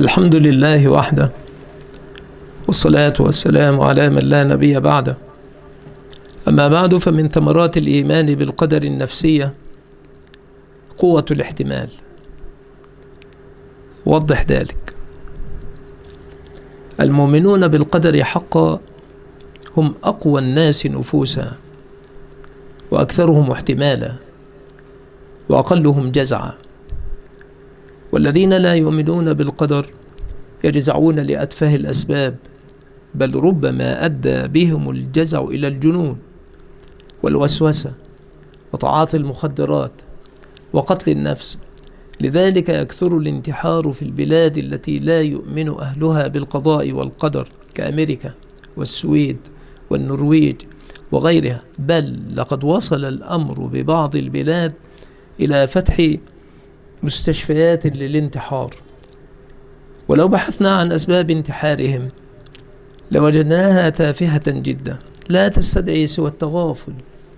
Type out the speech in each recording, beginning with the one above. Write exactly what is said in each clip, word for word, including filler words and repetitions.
الحمد لله وحده، والصلاة والسلام على من لا نبي بعده. أما بعد، فمن ثمرات الإيمان بالقدر النفسية قوة الاحتمال. وضح ذلك. المؤمنون بالقدر حقا هم أقوى الناس نفوسا، وأكثرهم احتمالا، وأقلهم جزعا. والذين لا يؤمنون بالقدر يجزعون لأتفه الأسباب، بل ربما أدى بهم الجزع إلى الجنون والوسوسة وتعاطي المخدرات وقتل النفس. لذلك يكثر الانتحار في البلاد التي لا يؤمن أهلها بالقضاء والقدر، كأمريكا والسويد والنرويج وغيرها. بل لقد وصل الأمر ببعض البلاد إلى فتح مستشفيات للانتحار. ولو بحثنا عن أسباب انتحارهم لوجدناها تافهة جدا، لا تستدعي سوى التغافل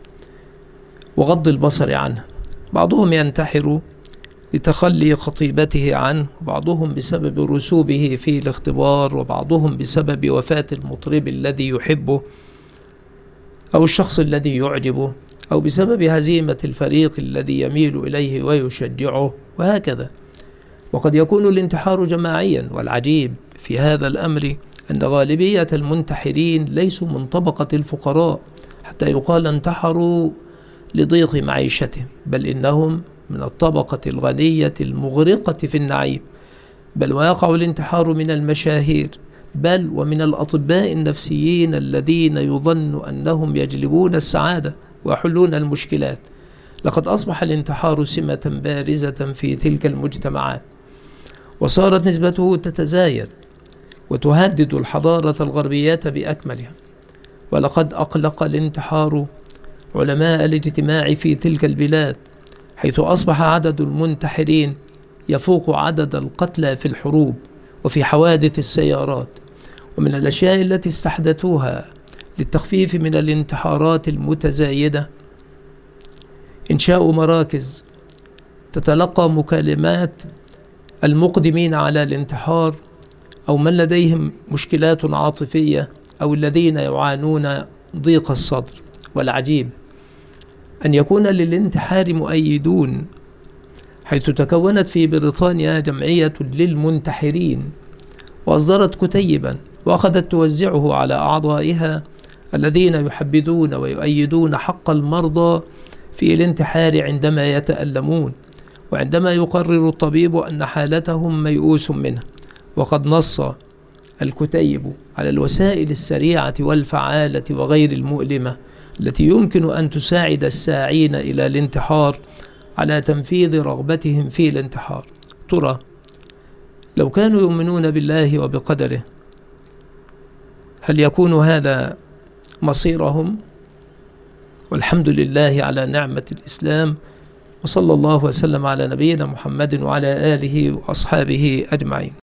وغض البصر عنه. بعضهم ينتحر لتخلي خطيبته عنه، وبعضهم بسبب رسوبه في الاختبار، وبعضهم بسبب وفاة المطرب الذي يحبه أو الشخص الذي يعجبه، أو بسبب هزيمة الفريق الذي يميل إليه ويشجعه، وهكذا. وقد يكون الانتحار جماعيا، والعجيب في هذا الأمر أن غالبية المنتحرين ليسوا من طبقة الفقراء حتى يقال انتحروا لضيق معيشتهم، بل إنهم من الطبقة الغنية المغرقة في النعيم. بل ويقع الانتحار من المشاهير، بل ومن الأطباء النفسيين الذين يظن أنهم يجلبون السعادة ويحلون المشكلات. لقد أصبح الانتحار سمة بارزة في تلك المجتمعات، وصارت نسبته تتزايد وتهدد الحضارة الغربية بأكملها. ولقد أقلق الانتحار علماء الاجتماع في تلك البلاد، حيث أصبح عدد المنتحرين يفوق عدد القتلى في الحروب وفي حوادث السيارات. ومن الأشياء التي استحدثوها للتخفيف من الانتحارات المتزايدة إنشاء مراكز تتلقى مكالمات المقدمين على الانتحار، أو من لديهم مشكلات عاطفية، أو الذين يعانون ضيق الصدر. والعجيب أن يكون للانتحار مؤيدون، حيث تكونت في بريطانيا جمعية للمنتحرين، وأصدرت كتيبا وأخذت توزعه على أعضائها الذين يحبذون ويؤيدون حق المرضى في الانتحار عندما يتألمون، وعندما يقرر الطبيب أن حالتهم ميؤوس منها. وقد نص الكتيب على الوسائل السريعة والفعالة وغير المؤلمة التي يمكن أن تساعد الساعين إلى الانتحار على تنفيذ رغبتهم في الانتحار. ترى لو كانوا يؤمنون بالله وبقدره، هل يكون هذا مصيرهم؟ والحمد لله على نعمة الإسلام، وصلى الله وسلم على نبينا محمد وعلى آله وأصحابه أجمعين.